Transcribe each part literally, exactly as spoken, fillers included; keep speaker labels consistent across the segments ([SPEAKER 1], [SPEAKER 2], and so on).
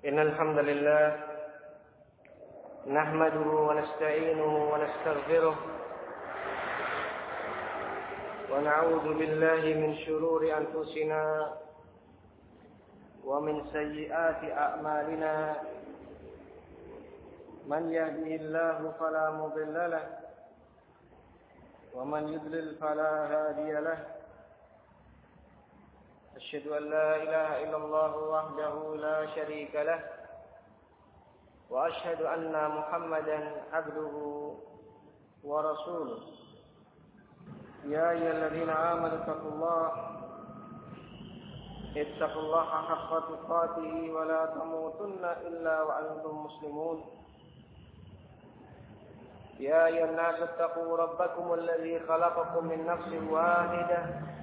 [SPEAKER 1] إن الحمد لله نحمده ونستعينه ونستغفره ونعوذ بالله من شرور أنفسنا ومن سيئات أعمالنا من يهده الله فلا مضل له ومن يضلل فلا هادي له أشهد أن لا إله إلا الله وحده لا شريك له وأشهد أن محمدا عبده ورسوله يا أيها الذين آمنوا اتقوا الله اتقوا الله حق تقاته ولا تموتن إلا وأنتم مسلمون يا أيها الناس اتقوا ربكم الذي خلقكم من نفس واحدة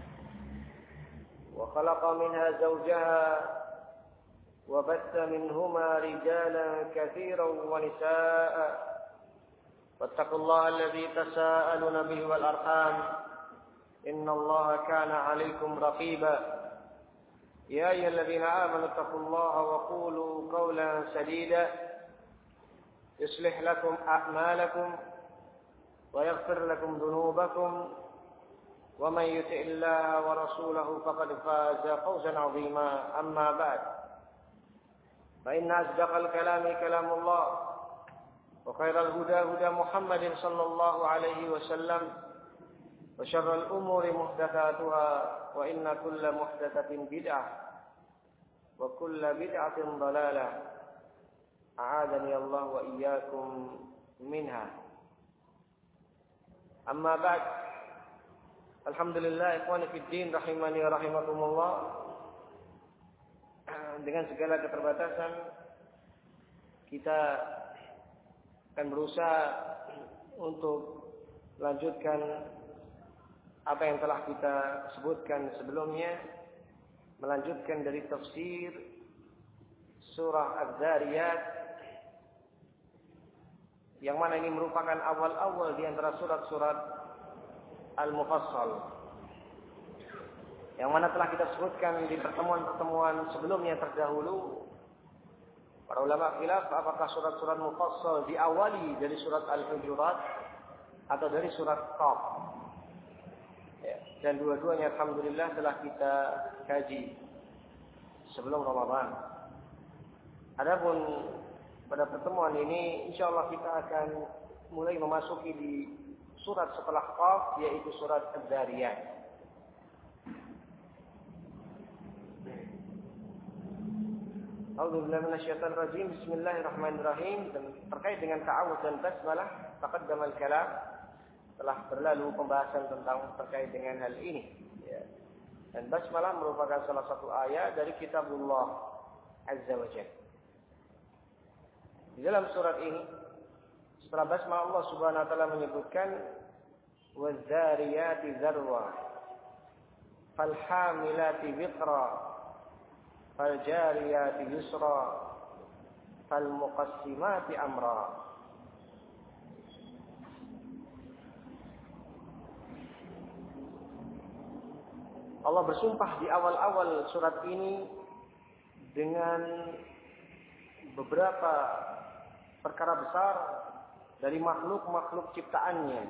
[SPEAKER 1] وخلق منها زوجها وبث منهما رجالا كثيرا ونساء واتقوا الله الذي تساءلون به والأرحام إن الله كان عليكم رقيبا يا أيها الذين آمنوا اتقوا الله وقولوا قولا سديدا يصلح لكم أعمالكم ويغفر لكم ذنوبكم ومن يطع الله ورسوله فقد فاز فوزا عظيما أما بعد فإن أصدق الكلام كلام الله وخير الهدى هدى محمد صلى الله عليه وسلم وشر الأمور محدثاتها وإن كل محدثة بدعة وكل بدعة ضلالة أعاذني الله وإياكم منها أما بعد Alhamdulillah, ikhwani fiddin rahimani rahimakumullah. Dengan segala keterbatasan kita akan berusaha untuk melanjutkan apa yang telah kita sebutkan sebelumnya, melanjutkan dari tafsir surah Az-Zariyat yang mana ini merupakan awal-awal di antara surat-surat Al-Mufassal yang mana telah kita sebutkan di pertemuan-pertemuan sebelumnya terdahulu. Para ulama khilaf apakah surat-surat Mufassal diawali dari surat Al-Hujurat atau dari surat Qaf. Ya, dan dua-duanya alhamdulillah telah kita kaji sebelum Ramadan. Adapun pada pertemuan ini insyaallah kita akan mulai memasuki di surat setelah Qaf, yaitu surat Az-Zariyat. A'udzubillahi minasyaitonir rajim. Bismillahirrahmanirrahim. Dan terkait dengan ta'awudz dan basmalah, taqaddama al-kalam, telah berlalu pembahasan tentang terkait dengan hal ini. Ya. Dan basmalah merupakan salah satu ayat dari kitabullah Azza wa Jalla. Di dalam surat ini setelah basmalah Allah Subhanahu wa taala menyebutkan waz-zariyati zarwa falhamilati wiqra faljariyati yusra falmuqassimati amra. Allah bersumpah di awal-awal surat ini dengan beberapa perkara besar dari makhluk-makhluk ciptaannya.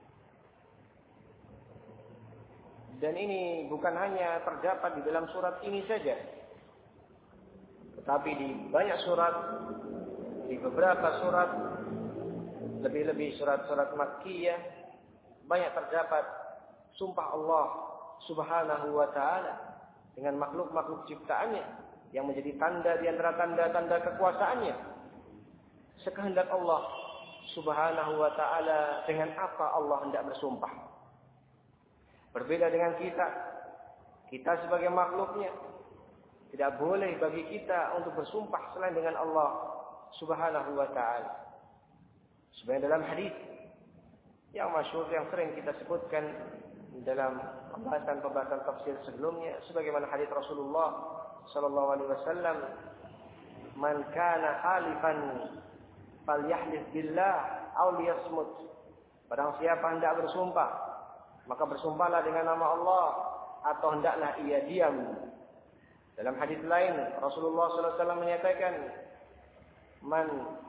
[SPEAKER 1] Dan ini bukan hanya terdapat di dalam surat ini saja, tetapi di banyak surat, di beberapa surat, lebih-lebih surat-surat Makkiyah, banyak terdapat sumpah Allah Subhanahu wa taala dengan makhluk-makhluk ciptaannya yang menjadi tanda di antara tanda-tanda kekuasaannya. Sekehendak Allah Subhanahu wa ta'ala dengan apa Allah hendak bersumpah. Berbeda dengan kita. Kita sebagai makhluknya, tidak boleh bagi kita untuk bersumpah selain dengan Allah Subhanahu wa ta'ala. Sebenarnya dalam hadis yang masyhur yang sering kita sebutkan dalam pembahasan-pembahasan tafsir sebelumnya, sebagaimana hadis Rasulullah sallallahu alaihi wasallam, "Man kana halifan falyahlif billah aw liyasmut." Barang siapa hendak bersumpah, maka bersumpahlah dengan nama Allah atau hendaklah ia diam. Dalam hadis lain Rasulullah sallallahu alaihi wasallam menyatakan, "Man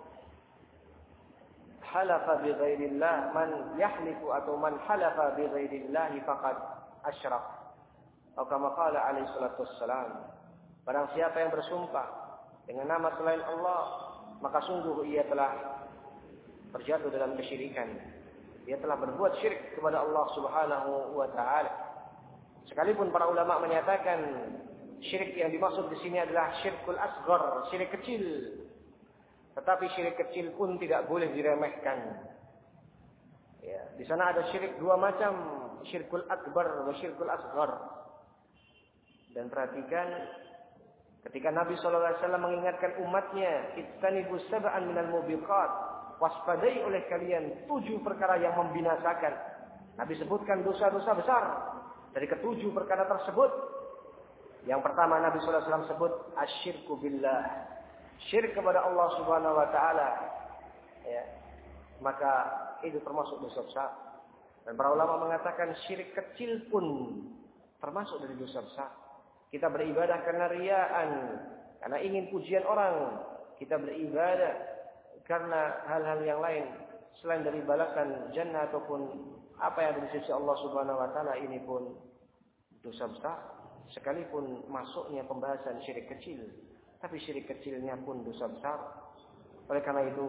[SPEAKER 1] halafa bi ghairillah, man yahlifu atau man halafa bi ghairillah faqad asyrak." Atau kama qala alaihi salatu wassalam, barang siapa yang bersumpah dengan nama selain Allah, maka sungguh ia telah terjatuh dalam kesyirikan. Dia telah berbuat syirik kepada Allah Subhanahu wa taala. Sekalipun para ulama menyatakan syirik yang dimaksud di sini adalah syirkul asghar, syirik kecil. Tetapi syirik kecil pun tidak boleh diremehkan. Ya, di sana ada syirik dua macam, syirkul akbar dan syirkul asghar. Dan perhatikan ketika Nabi sallallahu alaihi wasallam mengingatkan umatnya, "Ijtanibus sab'an minal mubiqat." Waspadai oleh kalian tujuh perkara yang membinasakan. Nabi sebutkan dosa-dosa besar. Dari ketujuh perkara tersebut, yang pertama Nabi sallallahu alaihi wasallam sebut asyirku billah. Syirik kepada Allah Subhanahu wa taala. Ya. Maka itu termasuk dosa besar. Dan para ulama mengatakan syirik kecil pun termasuk dari dosa besar. Kita beribadah karena riyaan, karena ingin pujian orang. Kita beribadah karena hal-hal yang lain selain dari balasan jannah ataupun apa yang ada di sisi Allah Subhanahu wa taala, ini pun dosa besar. Sekalipun masuknya pembahasan syirik kecil, tapi syirik kecilnya pun dosa besar. Oleh karena itu,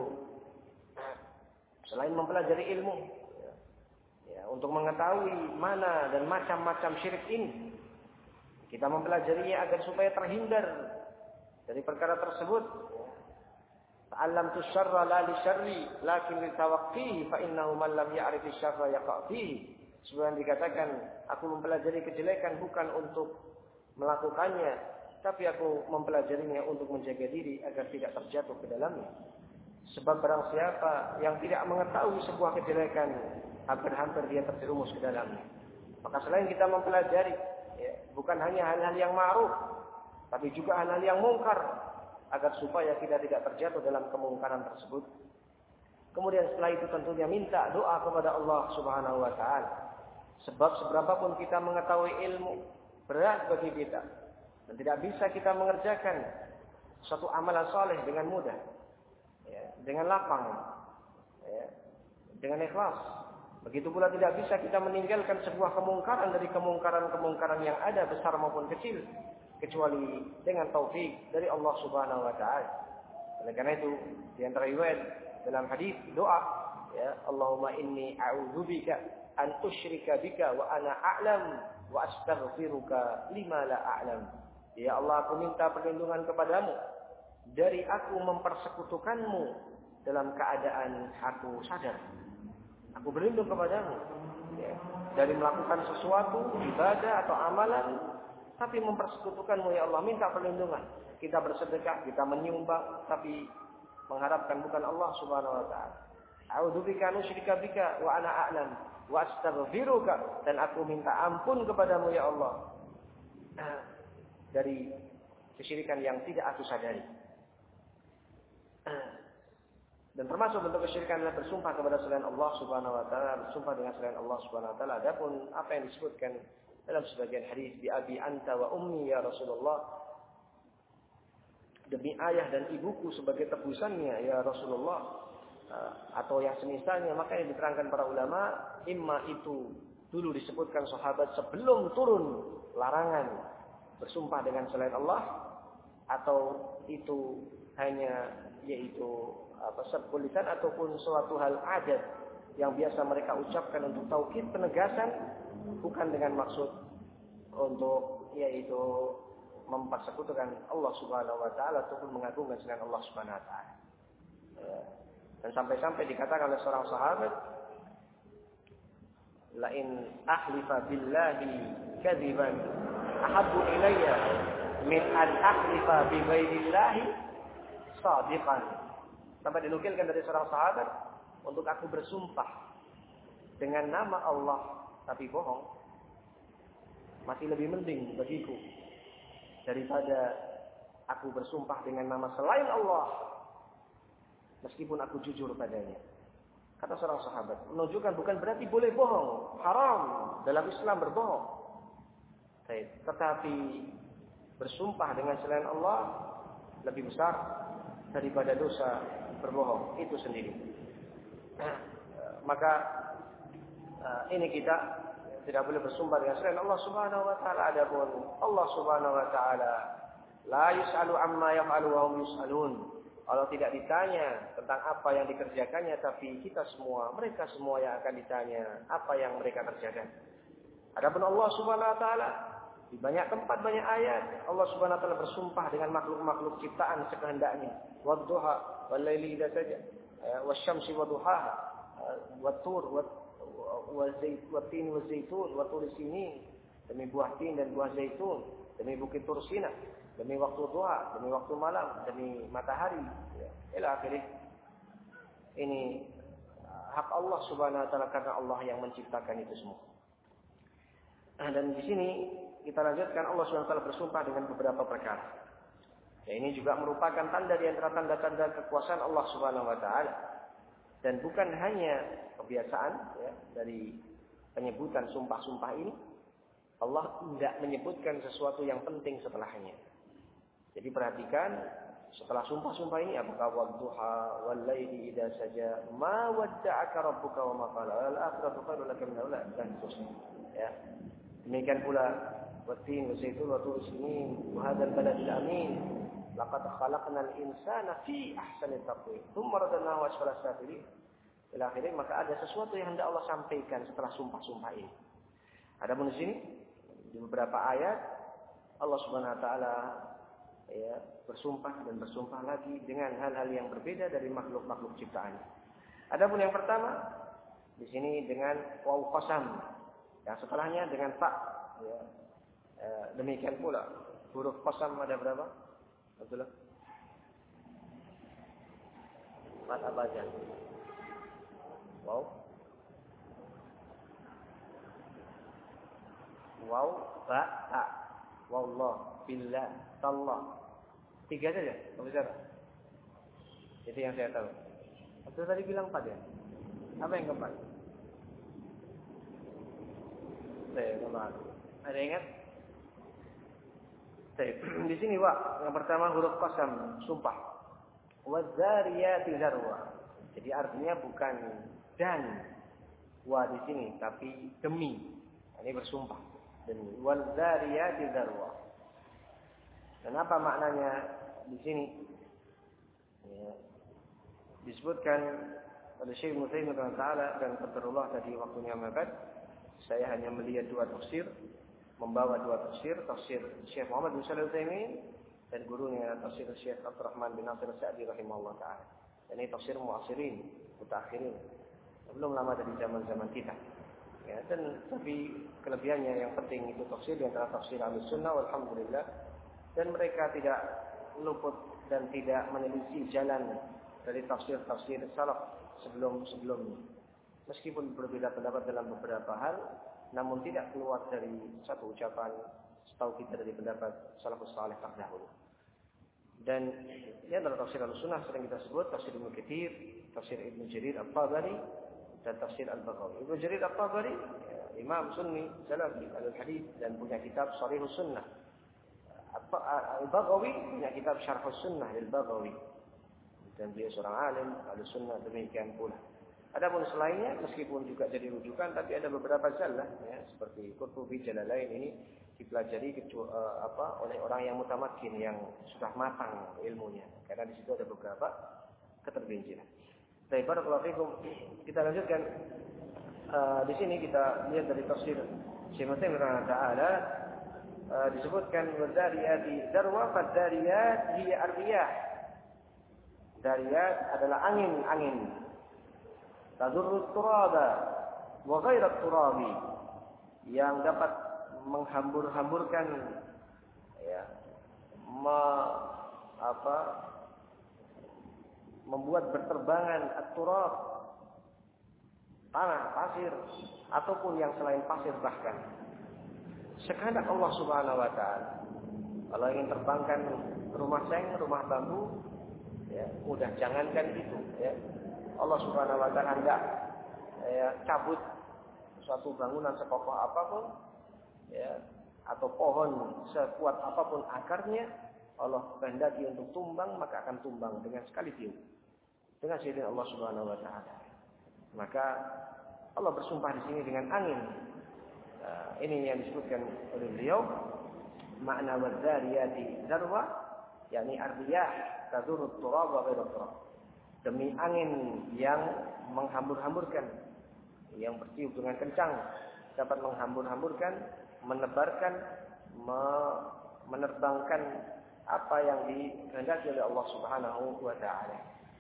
[SPEAKER 1] selain mempelajari ilmu, ya, ya, untuk mengetahui mana dan macam-macam syirik ini, kita mempelajarinya agar supaya terhindar dari perkara tersebut. Ta'allamtu syarra la li syarri lakin li tawaqqihi fa innahu man lam ya'rif syarra yaqa' fihi. Sebagaimana dikatakan, aku mempelajari kejelekan bukan untuk melakukannya, tapi aku mempelajarinya untuk menjaga diri agar tidak terjatuh ke dalamnya. Sebab barang siapa yang tidak mengetahui sebuah kejelekan, hampir-hampir dia terjerumus ke dalamnya. Maka selain kita mempelajari, ya, bukan hanya hal-hal yang ma'ruf, tapi juga hal-hal yang mungkar, agar supaya kita tidak terjatuh dalam kemungkaran tersebut. Kemudian setelah itu tentunya minta doa kepada Allah Subhanahu wa taala. Sebab seberapapun kita mengetahui ilmu, berat bagi kita dan tidak bisa kita mengerjakan suatu amalan saleh dengan mudah, ya, dengan lapang, ya, dengan ikhlas. Begitu pula tidak bisa kita meninggalkan sebuah kemungkaran dari kemungkaran-kemungkaran yang ada besar maupun kecil, kecuali dengan taufik dari Allah Subhanahu wa taala. Oleh karena itu, di antara riwayat dalam hadis doa, ya, Allahumma inni a'udzubika an usyrika bika wa ana a'lam wa astaghfiruka lima la a'lam. Ya Allah, aku minta perlindungan kepadamu dari aku mempersekutukanmu dalam keadaan aku sadar. Aku berlindung kepadamu, ya, dari melakukan sesuatu ibadah atau amalan tapi mempersekutukanmu, ya Allah, minta perlindungan. Kita bersedekah, kita menyumbang, tapi mengharapkan bukan Allah Subhanahu wa taala. A'udzubika an usyrika bika wa ana a'lam wa astaghfiruka, dan aku minta ampun kepadamu, ya Allah, dari kesyirikan yang tidak aku sadari. Dan termasuk bentuk kesyirikan adalah bersumpah kepada selain Allah Subhanahu wa taala, bersumpah dengan selain Allah Subhanahu wa taala. Adapun apa yang disebutkan dalam sebagian hadis, bi abi anta wa ummi ya Rasulullah, demi ayah dan ibuku sebagai tebusannya ya Rasulullah, atau yang semisalnya, maka yang diterangkan para ulama, imma itu dulu disebutkan sahabat sebelum turun larangan bersumpah dengan selain Allah, atau itu hanya yaitu apa sebulisan ataupun suatu hal adat yang biasa mereka ucapkan untuk taukid penegasan, bukan dengan maksud untuk yaitu mempersekutukan Allah Subhanahu wa taala ataupun mengagungkan selain Allah Subhanahu wa taala. Dan sampai-sampai dikatakan oleh seorang sahabat, la in ahlifa billahi kadziban ahabbu ilayya min an ahlifa bi ghairillahi shadiqan. Sampai dinukilkan dari seorang sahabat, untuk aku bersumpah dengan nama Allah tapi bohong, masih lebih mending bagiku daripada aku bersumpah dengan nama selain Allah meskipun aku jujur padanya. Kata seorang sahabat, menunjukkan bukan berarti boleh bohong, haram dalam Islam berbohong, tetapi bersumpah dengan selain Allah lebih besar daripada dosa berbohong itu sendiri. Maka ini kita tidak boleh bersumpah dengan selain Allah Subhanahu wa taala. Adapun Allah Subhanahu wa taala la yus'alu amma yaf'alu wa hum yus'alun. Allah tidak ditanya tentang apa yang dikerjakannya, tapi kita semua, mereka semua yang akan ditanya apa yang mereka kerjakan. Adapun Allah Subhanahu wa taala di banyak tempat, banyak ayat Allah Subhanahu wa taala bersumpah dengan makhluk-makhluk ciptaan sekehendaknya. Wadduha wal laili idza saja, wasyamsi waduhaha, wattur wazait watin wazaitun watur sinin, demi buah tin dan buah zaitun, demi bukit Tursina, demi waktu duha, demi waktu malam, demi matahari, ya, ila akhirih. Ini hak Allah Subhanahu wa taala karena Allah yang menciptakan itu semua. Dan di sini kita lanjutkan Allah Subhanahu wa taala bersumpah dengan beberapa perkara. Ya, ini juga merupakan tanda di antara tanda-tanda kekuasaan Allah Subhanahu wa taala. Dan bukan hanya kebiasaan ya, dari penyebutan sumpah-sumpah ini, Allah tidak menyebutkan sesuatu yang penting setelahnya. Jadi perhatikan setelah sumpah-sumpah ini, apakah wadduha wal laili idza saja, ma wadda'aka rabbuka wa ma qala, al akhiratu khairun laka min al-ula, dan seterusnya. Ya. Demikian pula wattin wa zaitun wa tur sinin wa hadzal baladil amin, laqad khalaqnal insana fi ahsani taqwim tsumma radadnahu asfala safilin. Ila akhirnya, maka ada sesuatu yang hendak Allah sampaikan setelah sumpah-sumpah ini. Adapun di sini di beberapa ayat Allah Subhanahu wa taala ya, bersumpah dan bersumpah lagi dengan hal-hal yang berbeda dari makhluk-makhluk ciptaan. Adapun yang pertama di sini dengan waw qasam, yang setelahnya dengan ta. Ya. E, demikian pula huruf qasam ada berapa? Betul? Empat apa aja? Waw, waw, ba, ta, wallah, billah, tallah. Tiga saja, Pak Besar. Itu yang saya tahu. Waktu tadi bilang empat ya? Apa yang keempat? Saya keempat. Ada ingat? Saya. Di sini wa, yang pertama huruf qasam, sumpah. Wadzariyati zarwa. Jadi artinya bukan dan wa di sini, tapi demi. Ini bersumpah demi. Wadzariyati zarwa. Dan apa maknanya di sini? Ya, disebutkan oleh Syekh Muhammad bin Taala dan qadarullah tadi waktunya mepet. Saya hanya melihat dua tafsir, membawa dua tafsir, tafsir Syekh Muhammad bin Shalih Al-Utsaimin dan gurunya tafsir Syekh Abdurrahman bin Nasir As-Sa'di rahimahullah taala. Ini tafsir muasirin, mutakhirin. Belum lama dari zaman-zaman kita. Ya, dan tapi kelebihannya yang penting itu tafsir di antara tafsir Ahlussunnah walhamdulillah, dan mereka tidak luput dan tidak menyelisih jalan dari tafsir-tafsir salaf sebelum-sebelumnya. Meskipun berbeda pendapat dalam beberapa hal, namun tidak keluar dari satu ucapan setahu kita dari pendapat salafus saleh terdahulu. Dan ini adalah tafsir Ahlussunnah sering kita sebut tafsir Ibnu Katsir, tafsir Ibnu Jarir At-Tabari dan tafsir Al-Baghawi. Ibnu Jarir At-Tabari ya, Imam Sunni Salafi Al-Hadits dan punya kitab Sharihus Sunnah. Al-Baghawi punya kitab Syarhus Sunnah Al-Baghawi. Dan dia seorang alim Ahlussunnah demikian pula. Adapun selainnya meskipun juga jadi rujukan, tapi ada beberapa zallah ya, seperti Qurtubi Jalalain ini dipelajari kecu- uh, apa oleh orang yang mutamakkin, yang sudah matang ilmunya, karena di situ ada beberapa ketergelinciran. Baik, barakallahu fikum. Kita lanjutkan uh, di sini kita lihat dari tafsir Syekh Muhammad bin Taala uh, disebutkan wadzariyati darwa fadzariyat hiya ar-riyah. Dariyat adalah angin-angin. Tadurru turaba wa ghairu turabi, yang dapat menghambur-hamburkan ya, me, apa, membuat berterbangan at-turab, tanah, pasir, ataupun yang selain pasir bahkan. Sekehendak Allah Subhanahu wa taala. Kalau ingin terbangkan rumah seng, rumah bambu, ya, udah jangankan itu, ya. Allah Subhanahu wa taala hendak ya, cabut suatu bangunan sekokoh apapun, ya, atau pohon sekuat apapun akarnya, Allah kehendaki untuk tumbang, maka akan tumbang dengan sekali tiup. Dengan seizin Allah Subhanahu wa taala. Maka Allah bersumpah di sini dengan angin. Nah, ini yang disebutkan oleh beliau, makna wadzariyati zarwa, yakni ardiyah tadurut turab wa ghairu turab. Demi angin yang menghambur-hamburkan, yang bertiup dengan kencang, dapat menghambur-hamburkan, menebarkan, me- menerbangkan apa yang dikehendaki oleh Allah Subhanahu wa taala.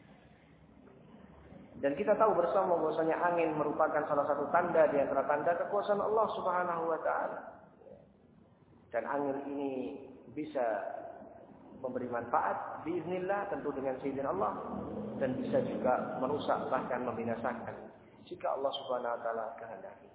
[SPEAKER 1] Dan kita tahu bersama bahwasanya angin merupakan salah satu tanda di antara tanda kekuasaan Allah Subhanahu wa taala. Dan angin ini bisa memberi manfaat biiznillah, tentu dengan seizin Allah, dan bisa juga merusak bahkan membinasakan jika Allah Subhanahu wa taala kehendaki.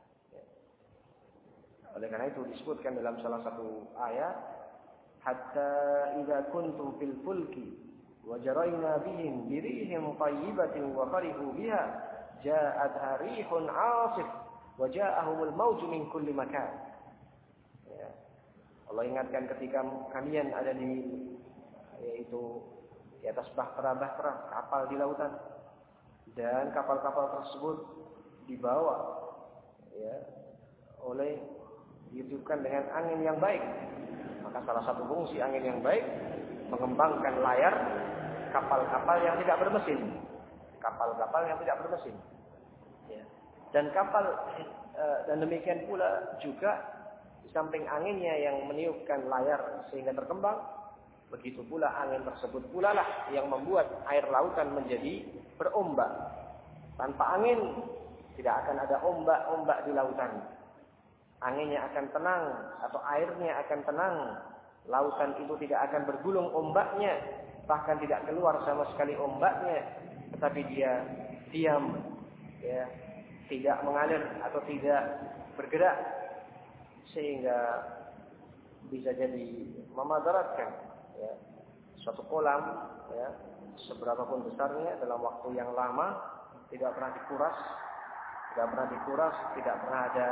[SPEAKER 1] Oleh karena itu disebutkan dalam salah satu ayat, hatta idza kuntum fil fulki wa jarayna bihim bi rihin thayyibatin wa farihu biha ja'at rihun 'asif wa ja'ahumul mawju min kulli makan. Ya. Allah ingatkan ketika kalian ada di yaitu di atas bahtera-bahtera kapal di lautan, dan kapal-kapal tersebut dibawa ya oleh dihidupkan dengan angin yang baik. Maka salah satu fungsi angin yang baik mengembangkan layar kapal-kapal yang tidak bermesin, kapal-kapal yang tidak bermesin. Ya. Dan kapal e, dan demikian pula juga di samping anginnya yang meniupkan layar sehingga berkembang, begitu pula angin tersebut pula lah yang membuat air lautan menjadi berombak. Tanpa angin tidak akan ada ombak-ombak di lautan. Anginnya akan tenang atau airnya akan tenang. Lautan itu tidak akan bergulung ombaknya, bahkan tidak keluar sama sekali ombaknya, tetapi dia diam, ya, tidak mengalir atau tidak bergerak, sehingga bisa jadi memadaratkan ya, suatu kolam, ya, seberapapun besarnya dalam waktu yang lama tidak pernah dikuras, tidak pernah dikuras, tidak pernah ada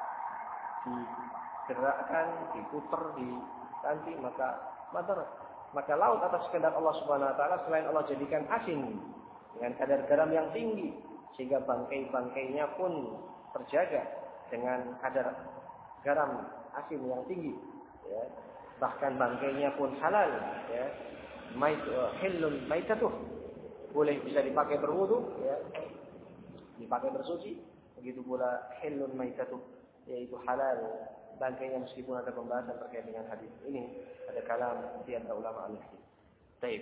[SPEAKER 1] digerakkan, diputer, diganti, maka madarat. Maka laut atas kehendak Allah Subhanahu wa taala selain Allah jadikan asin dengan kadar garam yang tinggi, sehingga bangkai-bangkainya pun terjaga dengan kadar garam asin yang tinggi, ya. Bahkan bangkainya pun halal, ya. Mait hilun maitatuh, boleh bisa dipakai berwudu, ya. Dipakai bersuci. Begitu pula hilun maitatuh, yaitu halal bangkainya, meskipun ada pembahasan terkait dengan hadis ini, ada kalam di antara ulama al-hadis. Baik.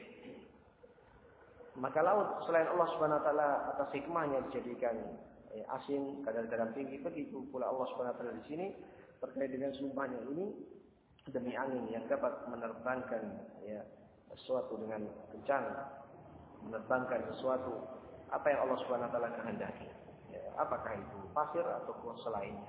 [SPEAKER 1] Maka laut selain Allah Subhanahu wa taala atas hikmahnya dijadikan ya, asin, kadar garam tinggi, begitu pula Allah Subhanahu wa taala di sini terkait dengan sumpahnya ini demi angin yang dapat menerbangkan ya sesuatu dengan kencang, menerbangkan sesuatu apa yang Allah Subhanahu wa taala kehendaki. Ya, apakah itu pasir atau selainnya.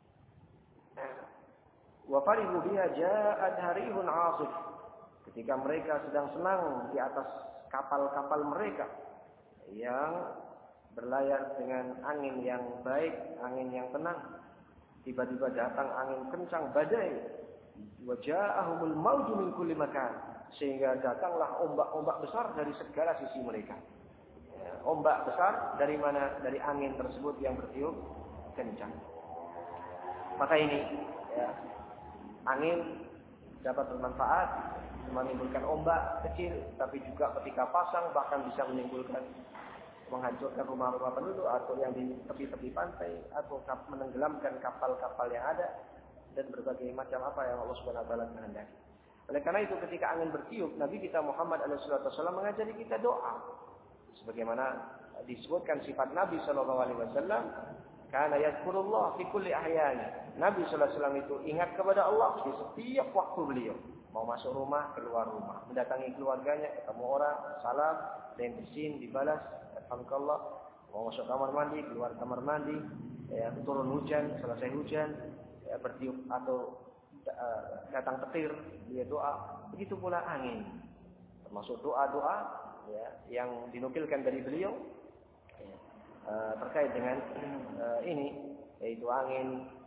[SPEAKER 1] Wa farihu biha ja'at harihun 'asif. Ketika mereka sedang senang di atas kapal-kapal mereka yang berlayar dengan angin yang baik, angin yang tenang, tiba-tiba datang angin kencang badai. Wa ja'ahumul mawju min kulli makan, sehingga datanglah ombak-ombak besar dari segala sisi mereka. Ya, ombak besar dari mana? Dari angin tersebut yang bertiup kencang. Maka ini ya, angin dapat bermanfaat, menimbulkan ombak kecil, tapi juga ketika pasang bahkan bisa menimbulkan menghancurkan rumah-rumah penduduk atau yang di tepi-tepi pantai, atau menenggelamkan kapal-kapal yang ada, dan berbagai macam apa yang Allah Subhanahu wa taala kehendaki. Oleh karena itu ketika angin bertiup, Nabi kita Muhammad alaihi wasallam mengajari kita doa. Sebagaimana disebutkan sifat Nabi sallallahu alaihi wasallam, kana yazkurullah fi kulli ahyani. Nabi sallallahu alaihi wasallam itu ingat kepada Allah di setiap waktu beliau. Mau masuk rumah, keluar rumah, mendatangi keluarganya, ketemu orang, salam, dan bersin, dibalas, alhamdulillah. Mau masuk kamar mandi, keluar kamar mandi, ya, turun hujan, selesai hujan, ya, bertiup atau uh, datang petir, dia doa. Begitu pula angin, termasuk doa-doa ya, yang dinukilkan dari beliau ya, uh, terkait dengan uh, ini, yaitu angin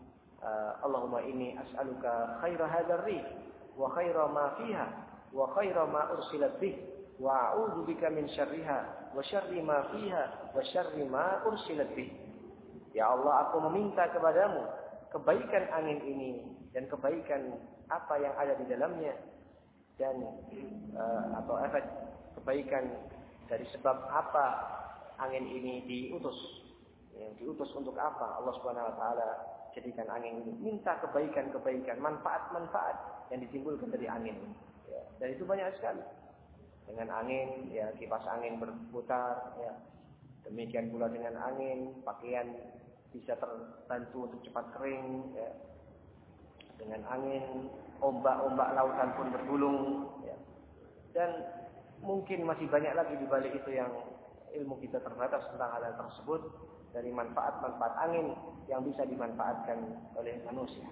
[SPEAKER 1] Allahumma inni as'aluka khaira hadzal rih wa khaira ma fiha wa khaira ma ursilat bih wa a'udzu bika min syarriha wa syarri ma fiha wa syarri ma ursilat bih. Ya Allah, aku meminta kepadamu kebaikan angin ini dan kebaikan apa yang ada di dalamnya, dan uh, atau efek kebaikan dari sebab apa angin ini diutus. Yang diutus untuk apa? Allah Subhanahu wa taala jadikan angin ini. Minta kebaikan-kebaikan, manfaat-manfaat yang ditimbulkan dari angin ini. Ya, dan itu banyak sekali. Dengan angin, ya kipas angin berputar, ya. Demikian pula dengan angin, pakaian bisa terbantu untuk cepat kering, ya. Dengan angin, ombak-ombak lautan pun bergulung, ya. Dan mungkin masih banyak lagi di balik itu yang ilmu kita terbatas tentang hal tersebut, dari manfaat-manfaat angin yang bisa dimanfaatkan oleh manusia.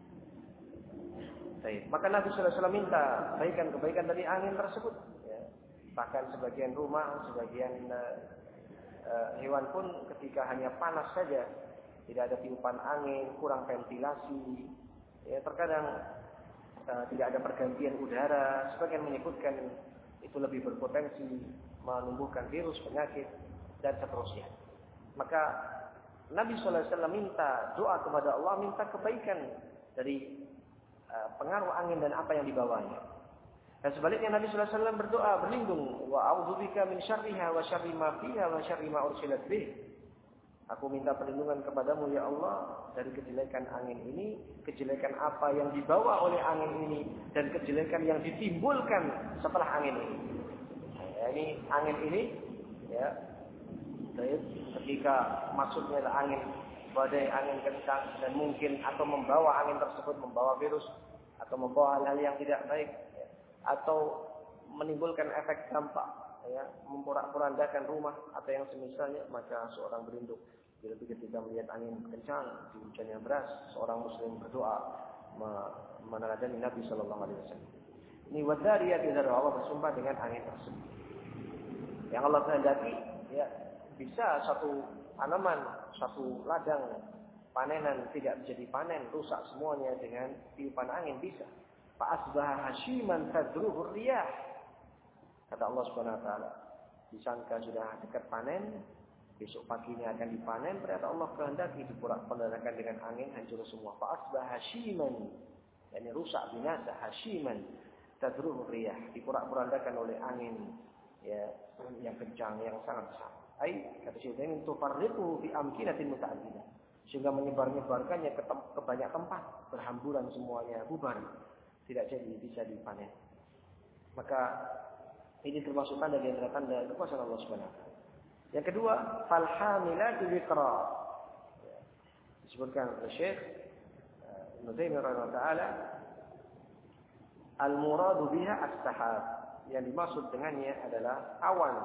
[SPEAKER 1] Baik. Maka Nabi sallallahu alaihi wasallam minta kebaikan-kebaikan dari angin tersebut. Ya. Bahkan sebagian rumah, sebagian uh, uh, hewan pun ketika hanya panas saja, tidak ada tiupan angin, kurang ventilasi, ya terkadang uh, tidak ada pergantian udara. Sebagian menyebutkan itu lebih berpotensi menumbuhkan virus, penyakit, dan seterusnya. Maka Nabi sallallahu alaihi wasallam minta doa kepada Allah, minta kebaikan dari uh, pengaruh angin dan apa yang dibawanya. Dan sebaliknya Nabi sallallahu alaihi wasallam berdoa berlindung, wa a'udzubika min syarriha wa syarri ma fiha wa syarri ma ursilat bih. Aku minta perlindungan kepadamu ya Allah dari kejelekan angin ini, kejelekan apa yang dibawa oleh angin ini, dan kejelekan yang ditimbulkan setelah angin ini. Nah, ya, ini angin ini, ya, ketika maksudnya adalah angin badai, angin kencang, dan mungkin atau membawa angin tersebut membawa virus atau membawa hal-hal yang tidak baik, ya, atau menimbulkan efek dampak, ya, memporak-porandakan rumah atau yang semisalnya, maka seorang berlindung. Bila ketika melihat angin kencang, di hujan yang deras, seorang muslim berdoa meneladani Nabi sallallahu alaihi wasallam. Ini wadariyati dzarra, Allah bersumpah dengan angin tersebut. Yang Allah kehendaki, ya, bisa satu tanaman, satu ladang panenan tidak menjadi panen, rusak semuanya dengan tiupan angin, bisa. Fa asbaha hashiman tadruhu riyah. Kata Allah Subhanahu wa taala, disangka sudah dekat panen, besok paginya akan dipanen, ternyata Allah kehendaki diporak-porandakan dengan angin, hancur semua. Fa asbaha hashiman, yakni rusak binasa, hashiman tadruhu riyah, diporak-porandakan oleh angin, ya, yang kencang, yang sangat besar. Ai kata Syekh Utsaimin, tufarriquhu fi amkinatin muta'addidah, sehingga menyebar-nyebarkannya ke, tem- ke banyak tempat, berhamburan semuanya, bubar, tidak jadi bisa dipanen. Maka ini termasuk tanda di antara tanda kekuasaan Allah Subhanahu wa taala. Yang kedua, fal hamilatu wiqra. Disebutkan oleh Syekh Ibnu Taimiyah rahimahullah taala, al muradu biha as-sahab. Yang dimaksud dengannya adalah awan,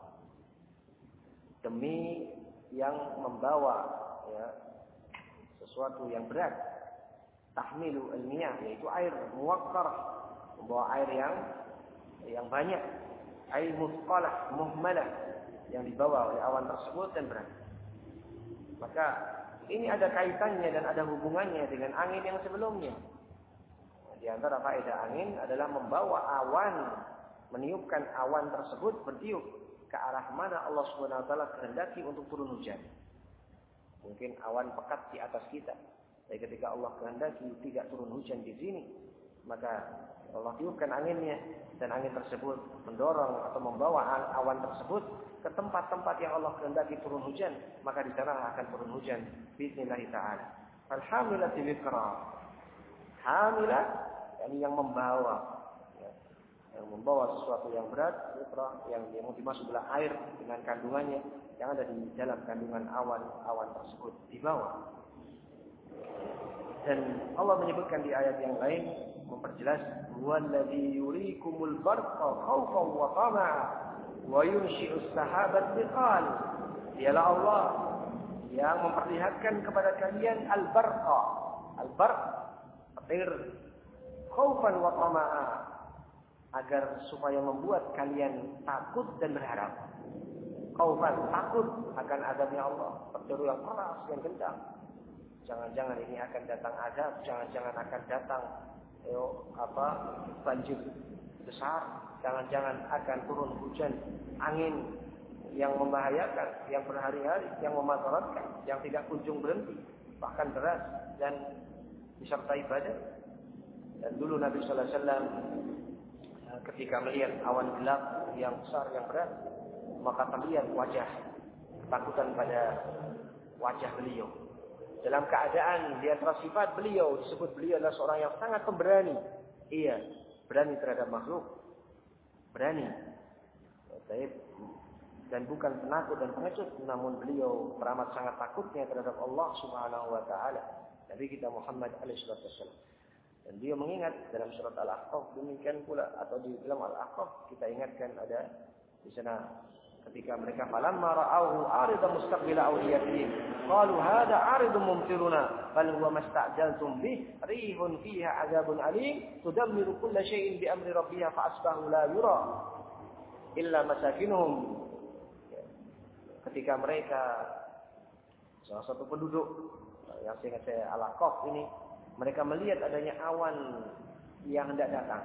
[SPEAKER 1] demi yang membawa, ya, sesuatu yang berat, tahmilu al-miyah, yaitu air, muwaqqar, membawa air yang yang banyak, air muthqalah, muhmalah, yang dibawa oleh awan tersebut dan berat. Maka ini ada kaitannya dan ada hubungannya dengan angin yang sebelumnya. Di antara faedah angin adalah membawa awan, meniupkan awan tersebut bertiup ke arah mana Allah Subhanahu wa taala kehendaki untuk turun hujan. Mungkin awan pekat di atas kita, tapi ketika Allah kehendaki tidak turun hujan di sini, maka Allah tiupkan anginnya, dan angin tersebut mendorong atau membawa awan tersebut ke tempat-tempat yang Allah kehendaki turun hujan, maka di sana akan turun hujan bismillah taala. Alhamdulillah wiqra. Hamilah, yakni yang membawa, yang membawa sesuatu yang berat, yang yang dimaksud adalah air dengan kandungannya yang ada di dalam kandungan awan-awan tersebut dibawa. Dan Allah menyebutkan di ayat yang lain, memperjelas, "Wallazi yuriikumul barqa khaufan wa tama'a wa yunshi'us sahabat thiqal." Dialah Allah yang memperlihatkan kepada kalian al-barqa, al-barq, petir, khaufan wa tama'a, agar supaya membuat kalian takut dan berharap. Khaufan, takut akan azabnya Allah, petir yang keras, yang kencang. Jangan-jangan ini akan datang azab, jangan-jangan akan datang yo, apa banjir besar, jangan-jangan akan turun hujan, angin yang membahayakan, yang berhari-hari, yang memadaratkan, yang tidak kunjung berhenti, bahkan deras dan disertai badai. Dan dulu Nabi sallallahu alaihi wasallam ketika melihat awan gelap yang besar, yang berat, maka terlihat wajah ketakutan pada wajah beliau. Dalam keadaan di atas sifat beliau, disebut beliau adalah seorang yang sangat pemberani. Iya, berani terhadap makhluk. Berani. Dan bukan penakut dan pengecut, namun beliau teramat sangat takutnya terhadap Allah Subhanahu wa taala. Nabi kita Muhammad alaihi wasallam. Dan dia mengingat dalam surat Al-Ahqaf, demikian pula atau di dalam Al-Ahqaf kita ingatkan ada di sana ketika mereka falamma ra'awhu 'aridan mustaqbila awdiyatihim qalu hadha 'aridun mumtiruna bal huwa mastajaltum bih rihun fiha 'adzabun alim tudammiru kulla shay'in bi amri rabbiha fa asbahu la yura illa masakinuhum. Ketika mereka salah satu penduduk yang seingat saya Al-Ahqaf ini, mereka melihat adanya awan yang hendak datang.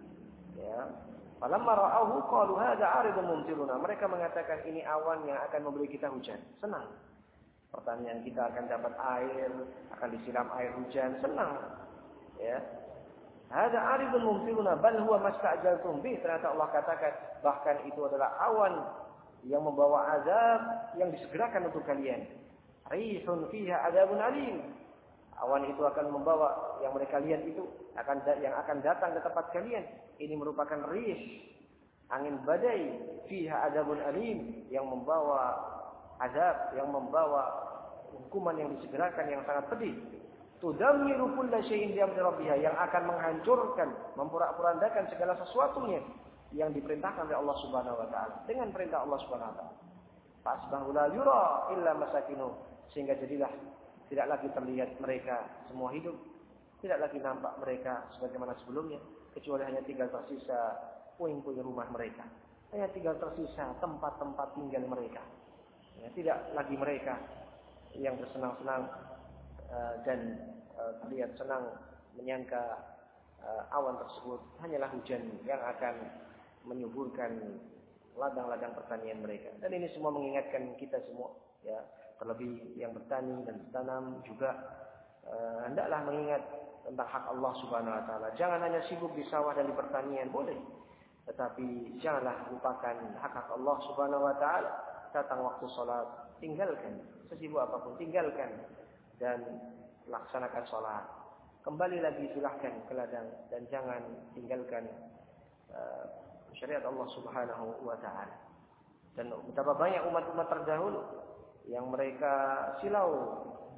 [SPEAKER 1] Ya. Falamma ra'awhu qalu hadza 'aridun mumtiruna. Mereka mengatakan ini awan yang akan memberi kita hujan. Senang. Pertanian kita akan dapat air, akan disiram air hujan, senang. Ya. Hadza 'aridun mumtiruna bal huwa mastajaltum bih. Ternyata Allah katakan bahkan itu adalah awan yang membawa azab yang disegerakan untuk kalian. Rihun fiha 'adzabun alim. Awan itu akan membawa yang mereka lihat itu akan yang akan datang ke tempat kalian. Ini merupakan rih, angin badai, fiha 'adzabun alim yang membawa azab, yang membawa hukuman yang disegerakan yang sangat pedih. Tudammiru kulla syai'in bi amri rabbiha, yang akan menghancurkan, memporak-porandakan segala sesuatunya yang diperintahkan oleh Allah Subhanahu wa taala dengan perintah Allah Subhanahu wa taala. Fasbahu la yura illa masakinu, sehingga jadilah tidak lagi terlihat mereka semua hidup, tidak lagi nampak mereka sebagaimana sebelumnya, kecuali hanya tinggal tersisa puing-puing rumah mereka, hanya tinggal tersisa tempat-tempat tinggal mereka. Ya, tidak lagi mereka yang bersenang-senang uh, dan uh, terlihat senang menyangka uh, awan tersebut hanyalah hujan yang akan menyuburkan ladang-ladang pertanian mereka. Dan ini semua mengingatkan kita semua, ya. Terlebih yang bertani dan bertanam juga uh, hendaklah mengingat tentang hak Allah Subhanahu wa taala. Jangan hanya sibuk di sawah dan di pertanian, boleh. Tetapi janganlah lupakan hak-hak Allah Subhanahu wa taala. Datang waktu salat, tinggalkan. Sesibuk apapun tinggalkan dan laksanakan salat. Kembali lagi silahkan ke ladang dan jangan tinggalkan uh, syariat Allah Subhanahu wa taala. Dan betapa banyak umat-umat terdahulu yang mereka silau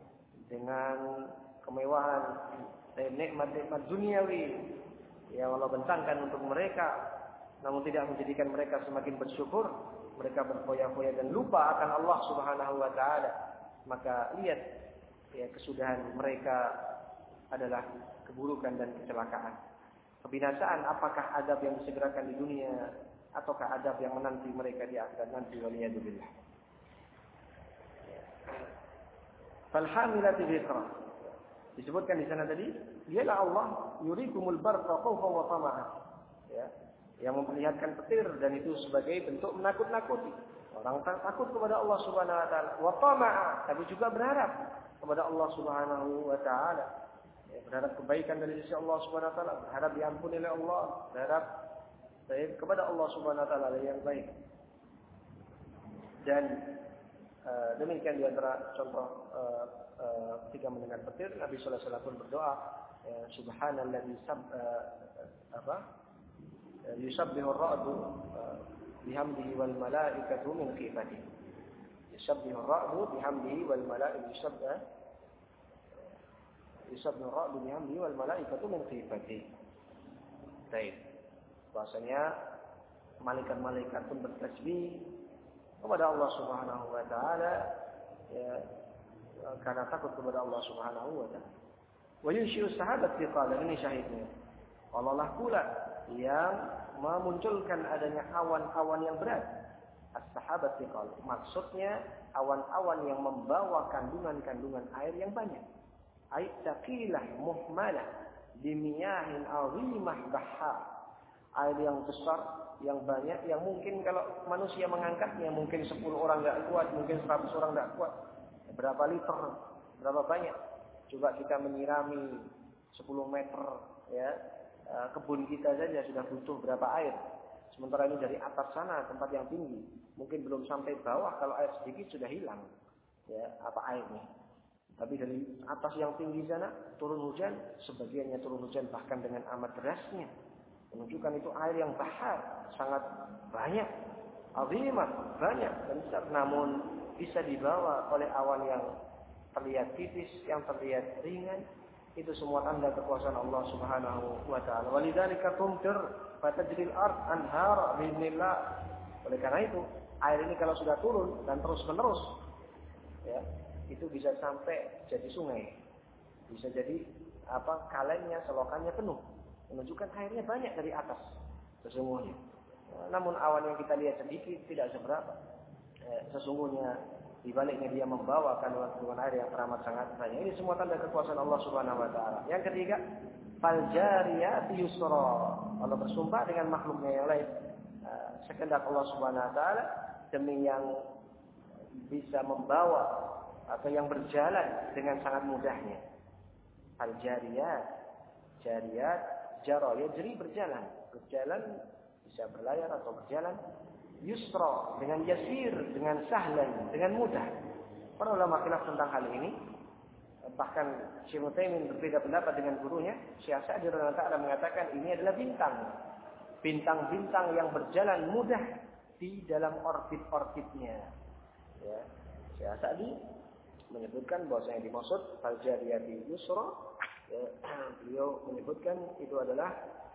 [SPEAKER 1] dengan kemewahan dan nikmat-nikmat duniawi yang Allah bentangkan untuk mereka, namun tidak menjadikan mereka semakin bersyukur. Mereka berfoya-foya dan lupa akan Allah Subhanahu wa taala. Maka lihat ya, kesudahan mereka adalah keburukan dan kecelakaan. Kebinasaan apakah adab yang disegerakan di dunia ataukah adab yang menanti mereka di akhirat nanti, waliyadzubillah. Falhamilati biqra. Disebutkan di sana tadi, dialah Allah yurikumul barqa khawfan wa tama'an. Ya, yang memperlihatkan petir dan itu sebagai bentuk menakut-nakuti. Orang takut kepada Allah Subhanahu wa taala, wa tama'a, tapi juga berharap kepada Allah Subhanahu wa taala. Ya, berharap kebaikan dari sisi Allah Subhanahu wa taala, berharap diampuni oleh Allah, berharap baik kepada Allah Subhanahu wa taala yang baik. Dan Uh, demikian di antara contoh uh, uh, ketika mendengar petir, Nabi sallallahu alaihi wasallam pun berdoa, ya, subhanalladzi sab uh, apa? Yusabbihu ar-ra'du uh, bihamdihi wal malaikatu min khifatihi. Yusabbihu ar-ra'du bihamdihi wal malaikatu yusabbihu yusabbihu ar-ra'du bihamdihi wal malaikatu min khifatihi. Baik. Bahasanya malaikat-malaikat pun bertasbih kepada Allah Subhanahu wa taala, ya, karena takut kepada Allah Subhanahu wa taala. Wa yunshi'u sahabat thiqal, ini syahidnya. Allah lah pula yang memunculkan adanya awan-awan yang berat. As-sahabat thiqal, maksudnya awan-awan yang membawa kandungan-kandungan air yang banyak. ay taqilah muhmalah bimiyahin azimah bahar. Air yang besar, yang banyak, yang mungkin kalau manusia mengangkatnya mungkin sepuluh orang enggak kuat, mungkin seratus orang enggak kuat. Berapa liter, berapa banyak? Coba kita menyirami sepuluh meter ya. Kebun kita saja sudah butuh berapa air. Sementara ini dari atas sana tempat yang tinggi, mungkin belum sampai bawah, kalau air sedikit sudah hilang. Ya, apa airnya? Tapi dari atas yang tinggi sana turun hujan, sebagiannya turun hujan bahkan dengan amat derasnya. Menunjukkan itu air yang bahar, sangat banyak, azimah, banyak dan besar, namun bisa dibawa oleh awan yang terlihat tipis, yang terlihat ringan. Itu semua tanda kekuasaan Allah Subhanahu wa taala. Walidzalika tumtir fatajril ard anhar bi'idznillah. Oleh karena itu, air ini kalau sudah turun dan terus-menerus ya, itu bisa sampai jadi sungai. Bisa jadi apa? Kalengnya, selokannya penuh. Menunjukkan airnya banyak dari atas sesungguhnya. Namun awan yang kita lihat sedikit, tidak seberapa. Eh, sesungguhnya di baliknya dia membawa kandungan air yang teramat sangat banyak. Ini semua tanda kekuasaan Allah Subhanahu wa taala. Yang ketiga, fal jariyati yusra. Allah bersumpah dengan makhluknya yang lain. Uh, sekehendak Allah Subhanahu wa taala demi yang bisa membawa atau yang berjalan dengan sangat mudahnya. Fal jariyat, jariyat, jara yajri berjalan, berjalan bisa berlayar atau berjalan. Yusra dengan yasir, dengan sahlan, dengan mudah. Para ulama khilaf tentang hal ini. Bahkan Syekh Utsaimin berbeda pendapat dengan gurunya. Syekh Sa'di radhiyallahu ta'ala mengatakan ini adalah bintang. Bintang-bintang yang berjalan mudah di dalam orbit-orbitnya. Ya. Syekh Sa'di menyebutkan bahwa yang dimaksud al-jariyati yusra, ya, beliau menyebutkan itu adalah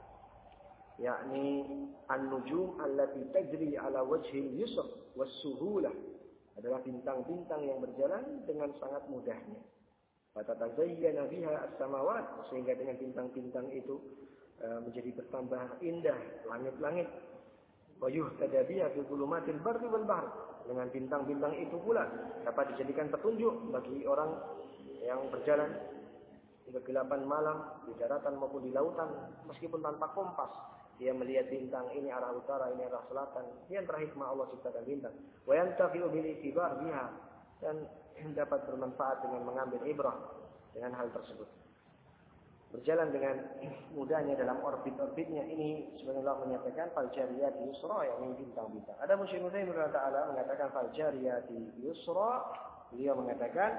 [SPEAKER 1] yakni an-nujum allati tajri ala wajhil yusr was-suhulah, adalah bintang-bintang yang berjalan dengan sangat mudahnya. Fatatazayyana biha as-samawat, sehingga dengan bintang-bintang itu uh, menjadi bertambah indah langit-langit. Wa yuhtada biha fi dhulumatil barri wal bahr, dengan bintang-bintang itu pula dapat dijadikan petunjuk bagi orang yang berjalan di kegelapan malam di daratan maupun di lautan, meskipun tanpa kompas. Dia melihat bintang, ini arah utara, ini arah selatan. Dia berhikmah Allah ciptakan bintang. Wa yantafi'u bil itibar biha, dan dapat bermanfaat dengan mengambil ibrah dengan hal tersebut. Berjalan dengan mudahnya dalam orbit-orbitnya ini sebenarnya Allah menyatakan fal jariyati yusra, yakni bintang-bintang. Ada Syekh Utsaimin radhiyallahu mengatakan fal jariyati yusra, beliau mengatakan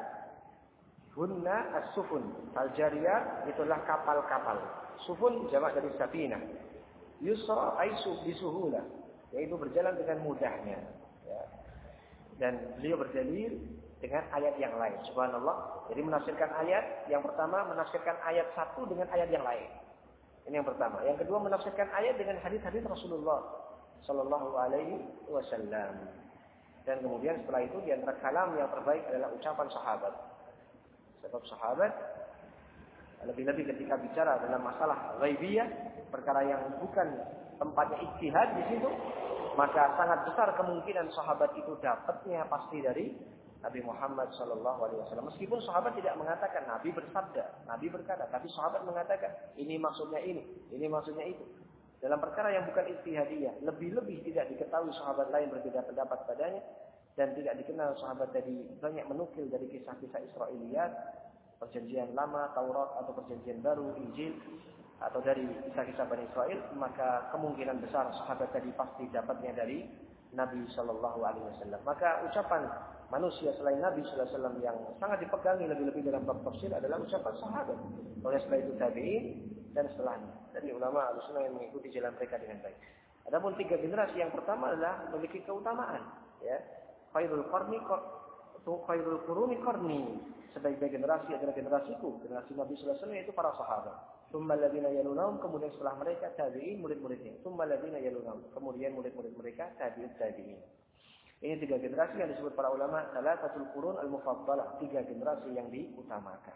[SPEAKER 1] hunna as-sufun. Fal jariyat itulah kapal-kapal. Sufun jamak dari safinah. Yusra aisu bisuhula, yaitu berjalan dengan mudahnya. Ya. Dan beliau berdalil dengan ayat yang lain. Subhanallah. Jadi menafsirkan ayat yang pertama, menafsirkan ayat satu dengan ayat yang lain. Ini yang pertama. Yang kedua, menafsirkan ayat dengan hadis-hadis Rasulullah Sallallahu Alaihi Wasallam. Dan kemudian setelah itu di antara kalam yang terbaik adalah ucapan sahabat. Sebab sahabat lebih-lebih ketika bicara dalam masalah ghaibiyah, perkara yang bukan tempatnya ijtihad di situ, maka sangat besar kemungkinan sahabat itu dapatnya pasti dari Nabi Muhammad sallallahu alaihi wasallam. Meskipun sahabat tidak mengatakan Nabi bersabda, Nabi berkata, tapi sahabat mengatakan ini maksudnya ini, ini maksudnya itu. Dalam perkara yang bukan ijtihadiyah, lebih-lebih tidak diketahui sahabat lain berbeda pendapat padanya, dan tidak dikenal sahabat tadi banyak menukil dari kisah-kisah Israiliyat, perjanjian lama, Taurat atau perjanjian baru, Injil, atau dari kisah-kisah Bani Israel, maka kemungkinan besar sahabat tadi pasti dapatnya dari Nabi Shallallahu Alaihi Wasallam. Maka ucapan manusia selain Nabi Shallallahu Alaihi Wasallam yang sangat dipegangi lebih-lebih dalam bab tafsir adalah ucapan sahabat. Oleh setelah itu tabi'in dan setelahnya dari ulama Ahlussunnah yang mengikuti jalan mereka dengan baik. Adapun tiga generasi yang pertama adalah memiliki keutamaan. Ya, khairul qarni khairul quruni qarni. Sebaik-baik generasi adalah generasiku, generasi Nabi Sallallahu Alaihi Wasallam, yaitu para sahabat. Tsumma alladziina yalunahum, kemudian setelah mereka tabi'in, murid-muridnya. Tsumma alladziina yalunahum, kemudian murid-murid mereka tabi'ut tabi'in. Ini tiga generasi yang disebut para ulama thalathatul qurun al-mufaddalah, tiga generasi yang diutamakan.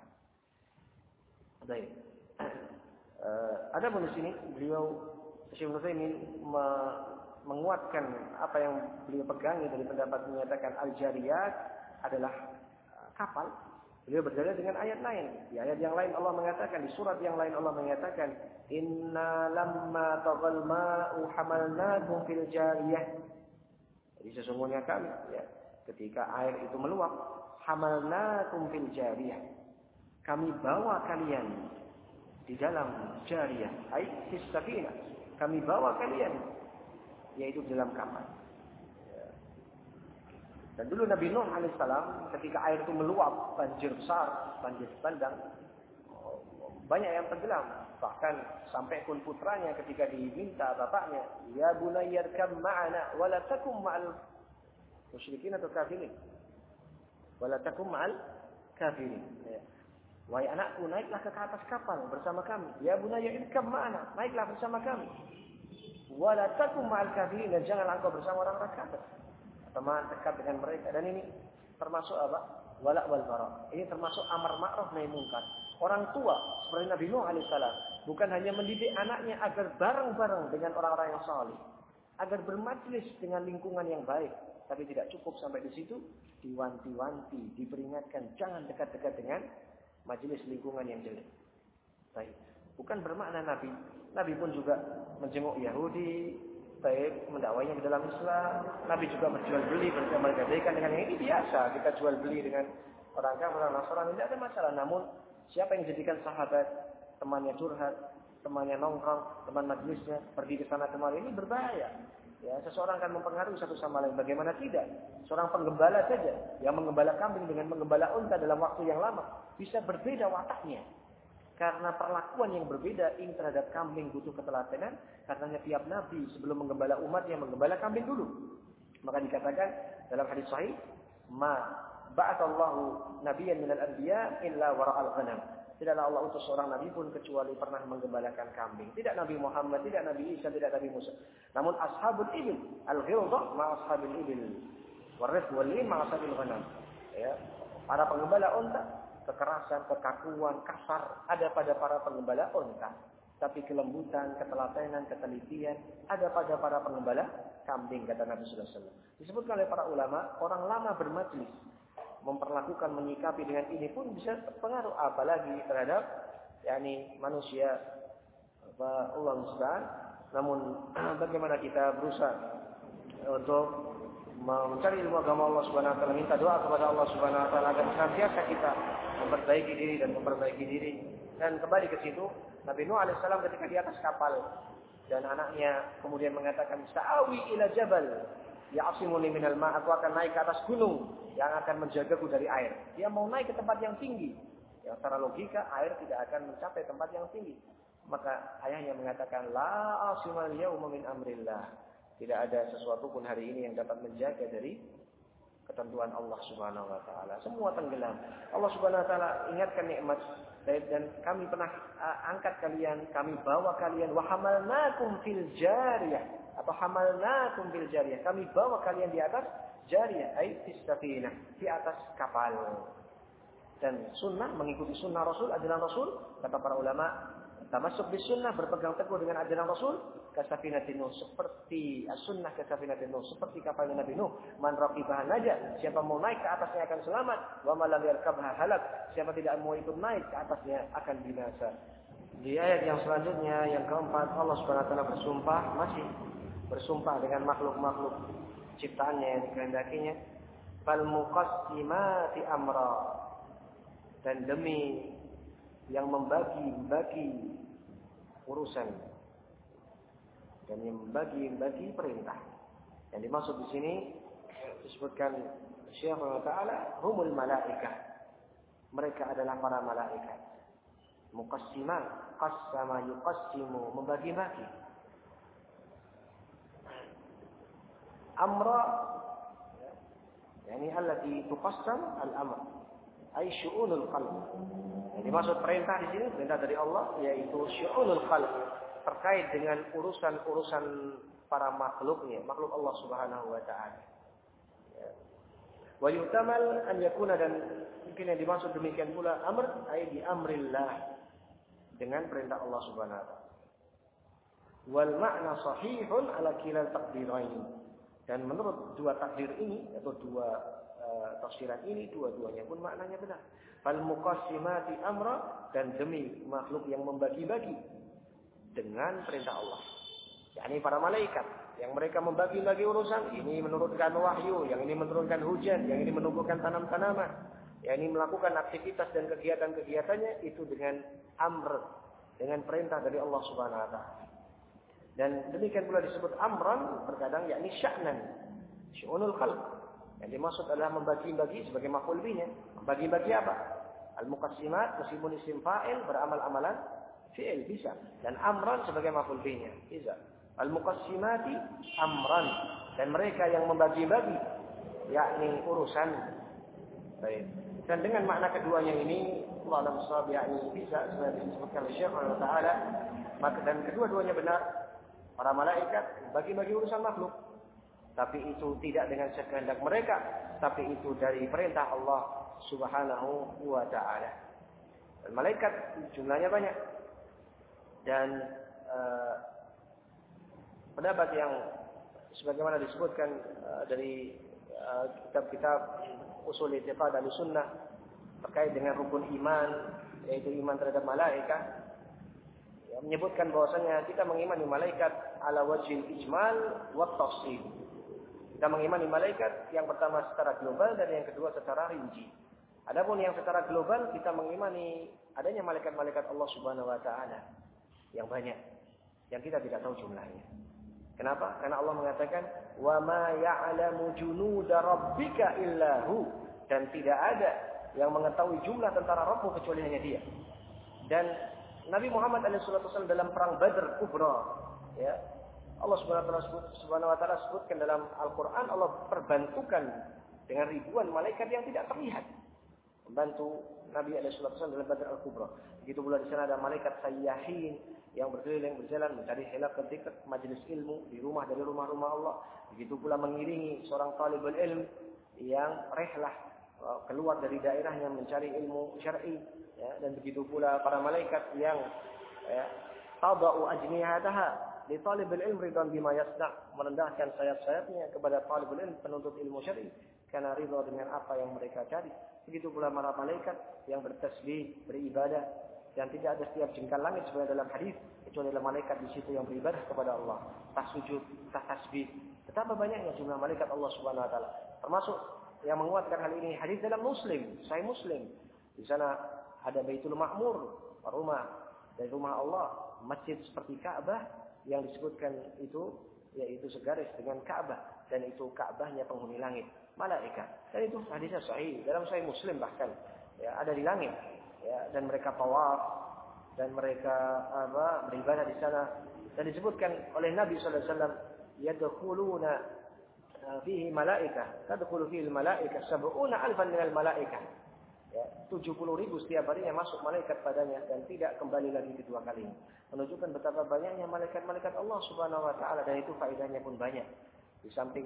[SPEAKER 1] Baik. Uh, ada pun di sini beliau Syekh Utsaimin me- menguatkan apa yang beliau pegangi dari pendapat menyatakan al-jariyat adalah kapal. Beliau berdalil dengan ayat lain. Di ayat yang lain Allah mengatakan, di surat yang lain Allah mengatakan, Inna lamma taghal ma'u hamalnakum fil jariyah. Jadi sesungguhnya kami, ya, ketika air itu meluap, hamalnakum fil jariyah. Kami bawa kalian di dalam jariyah, ai fis safinah. Kami bawa kalian, yaitu dalam kapal. Dan dulu Nabi Nuh alaihissalam ketika air itu meluap, banjir besar, banjir bandang, banyak yang tenggelam. Bahkan sampai pun putranya ketika diminta bapaknya, ya bunayya irkam ma'ana wa la takum ma'al musyrikin atau kafirin. Wa la takum ma'al kafirin. Ya. Wahai anakku, naiklah ke atas kapal bersama kami. Ya bunayya irkam ma'ana, naiklah bersama kami. Wa la takum ma'al kafirin, dan janganlah engkau bersama orang-orang kafir. Teman dekat dengan mereka, dan ini termasuk apa? Wala wal bara. Ini termasuk amar ma'ruf nahi munkar. Orang tua seperti Nabi Nuh alaihissalam bukan hanya mendidik anaknya agar bareng-bareng dengan orang-orang yang saleh, agar bermajlis dengan lingkungan yang baik, tapi tidak cukup sampai di situ, diwanti-wanti, diperingatkan jangan dekat-dekat dengan majelis lingkungan yang jelek. Baik. Bukan bermakna Nabi. Nabi pun juga menjenguk Yahudi, baik mendakwainya ke dalam Islam. Nabi juga berjual beli bersama gadaikan dengan yang ini biasa. Kita jual beli dengan orang kafir, orang Nasrani, tidak ada masalah. Namun siapa yang dijadikan sahabat, temannya curhat, temannya nongkrong, teman majelisnya, pergi ke sana kemari, ini berbahaya. Ya, seseorang akan mempengaruhi satu sama lain. Bagaimana tidak? Seorang penggembala saja yang menggembala kambing dengan menggembala unta dalam waktu yang lama bisa berbeda wataknya. Karena perlakuan yang berbeda ini terhadap kambing butuh ketelatenan. Karena tiap nabi sebelum menggembala umatnya menggembala kambing dulu. Maka dikatakan dalam hadis sahih, ma ba'athallahu nabiyyan minal anbiya illa wara'al ghanam. Tidaklah Allah utus seorang nabi pun kecuali pernah menggembalakan kambing. Tidak Nabi Muhammad, tidak Nabi Isa, tidak Nabi Musa. Namun ashabul ibil, al-ghilzah ma ashabil ibil, warif wali ma ashabil ghanam. Ya, para penggembala unta, kekerasan, kekakuan, kasar ada pada para penggembala unta. Tapi kelembutan, ketelatenan, ketelitian ada pada para penggembala kambing, kata Nabi sallallahu alaihi wasallam. Disebutkan oleh para ulama, orang lama bermajlis memperlakukan, menyikapi dengan ini pun bisa terpengaruh, apalagi terhadap yakni manusia apa Allah subhanahu. Namun bagaimana kita berusaha untuk mencari ilmu agama Allah Subhanahu wa taala, minta doa kepada Allah Subhanahu wa taala agar senantiasa kita memperbaiki diri dan memperbaiki diri. Dan kembali ke situ, Nabi Nuh alaihissalam ketika di atas kapal dan anaknya kemudian mengatakan, "Sa'awi ila jabal ya'simuni minal ma'." Aku akan naik ke atas gunung yang akan menjagaku dari air. Dia mau naik ke tempat yang tinggi. Yang secara logika air tidak akan mencapai tempat yang tinggi. Maka ayahnya mengatakan, "La asimal yauma min amrillah." Tidak ada sesuatu pun hari ini yang dapat menjaga dari ketentuan Allah Subhanahu wa taala. Semua tenggelam. Allah Subhanahu wa taala ingatkan nikmat, dan kami pernah angkat kalian, kami bawa kalian, wa hamalnakum fil jariyah, atau hamalnakum fil jariyah. Kami bawa kalian di atas jariyah, ai fis safinah, di atas kapal. Dan sunnah, mengikuti sunnah Rasul, ajaran Rasul, kata para ulama, tamasuk bis sunnah, berpegang teguh dengan ajaran Rasul, kasafinatin Nuh, seperti as-sunnah kasafinatin Nuh, seperti kapalnya Nabi Nuh. Man raqibaha naja, siapa mau naik ke atasnya akan selamat. Wa man lam yarkabha halak, siapa tidak mau ikut naik ke atasnya akan binasa. Di ayat yang selanjutnya, yang keempat, Allah Subhanahu wa taala bersumpah, masih bersumpah dengan makhluk-makhluk ciptaannya yang dikehendakinya. Fal muqassimati amra, dan demi yang membagi-bagi urusan dan yang membagi-bagi perintah. Yang dimaksud di sini disebutkan Syekh Taala, humul malaikah. Mereka adalah para malaikat. Muqassimat, qassama yuqassimu, membagi-bagi. Amra, yani allati tuqassam al-amr, ay syu'unul qalb. Yang dimaksud perintah di sini, perintah dari Allah, yaitu syu'unul qalb, terkait dengan urusan-urusan para makhluknya, makhluk Allah Subhanahu wa taala. Wa yutamal an yakuna, dan mungkin yang dimaksud demikian pula amr ay bi amrillah, dengan perintah Allah Subhanahu wa taala. Wal ma'na sahihun ala kilal taqdirain, dan menurut dua takdir ini atau dua uh, tafsiran ini, dua-duanya pun maknanya benar. Fal muqassimati amra, dan demi makhluk yang membagi-bagi dengan perintah Allah. yakni para malaikat yang mereka membagi-bagi urusan, ini menurunkan wahyu, yang ini menurunkan hujan, yang ini menumbuhkan tanam-tanaman, yang ini melakukan aktivitas dan kegiatan-kegiatannya itu dengan amr, dengan perintah dari Allah Subhanahu wa taala. Dan demikian pula disebut amran terkadang yakni sya'nan, syu'unul khalq. Yang dimaksud adalah membagi-bagi sebagai maf'ul bihi. Membagi-bagi apa? Al-muqassimat meskipun isim fa'il beramal amalan fi'il bisa, dan amran sebagai maf'ul bihi bisa. Al-muqassimati amran, dan mereka yang membagi-bagi yakni urusan. Baik. Dan dengan makna keduanya ini Allah alam shawab yakni bisa seperti disebutkan oleh Syekh Allah Taala, maka dan kedua-duanya benar. Para malaikat bagi-bagi urusan makhluk, tapi itu tidak dengan sekehendak mereka, tapi itu dari perintah Allah Subhanahu wa taala. Dan malaikat jumlahnya banyak. Dan uh, pendapat yang sebagaimana disebutkan uh, dari uh, kitab-kitab usul i'tiqad Ahlussunnah terkait dengan rukun iman, yaitu iman terhadap malaikat, ya, menyebutkan bahwasanya kita mengimani malaikat ala wajhil ijmal wa tafsil. Kita mengimani malaikat yang pertama secara global dan yang kedua secara rinci. Adapun yang secara global kita mengimani adanya malaikat-malaikat Allah Subhanahu wa taala yang banyak, yang kita tidak tahu jumlahnya. Kenapa? Karena Allah mengatakan wa ma ya'lamu junuda rabbika illa hu, dan tidak ada yang mengetahui jumlah tentara Rabbmu kecuali hanya Dia. Dan Nabi Muhammad shallallahu alaihi wasallam dalam perang Badr Kubra, ya, Allah Subhanahu wa taala sebutkan dalam Al-Qur'an, Allah perbantukan dengan ribuan malaikat yang tidak terlihat membantu Nabi shallallahu alaihi wasallam dalam Badr Al-Kubra. Begitu pula di sana ada malaikat sayyahin yang berkeliling berjalan mencari hilaf ketika majelis ilmu di rumah dari rumah-rumah Allah. Begitu pula mengiringi seorang talibul ilm yang rehlah keluar dari daerahnya mencari ilmu syar'i, ya, dan begitu pula para malaikat yang ya, tadau ajnihataha li talibul ilm ridan bima yasna', merendahkan sayap-sayapnya kepada talibul ilm penuntut ilmu syar'i karena ridha dengan apa yang mereka cari. Begitu pula para malaikat yang bertasbih, beribadah, dan tidak ada setiap jengkal langit sebenarnya dalam hadis kecuali ada malaikat di situ yang beribadah kepada Allah, tas sujud, tas tasbih. Betapa banyaknya jumlah malaikat Allah Subhanahu wa taala. Termasuk yang menguatkan hal ini hadis dalam Muslim, Sahih Muslim. Di sana ada Baitul Ma'mur, rumah dari rumah Allah, masjid seperti Ka'bah yang disebutkan itu yaitu segaris dengan Ka'bah, dan itu Ka'bahnya penghuni langit, malaikat. Dan itu hadisnya sahih dalam Sahih Muslim bahkan. Ya, ada di langit. Ya, dan mereka tawaf dan mereka apa beribadah di sana, dan disebutkan oleh Nabi sallallahu alaihi wasallam yadkhuluna fihi malaikah tadkhulu fihi malaikah sab'una alfan minal malaikah, ya, tujuh puluh ribu setiap harinya masuk malaikat padanya dan tidak kembali lagi kedua kalinya, menunjukkan betapa banyaknya malaikat-malaikat Allah Subhanahu wa taala, dan itu faedahnya pun banyak. Di samping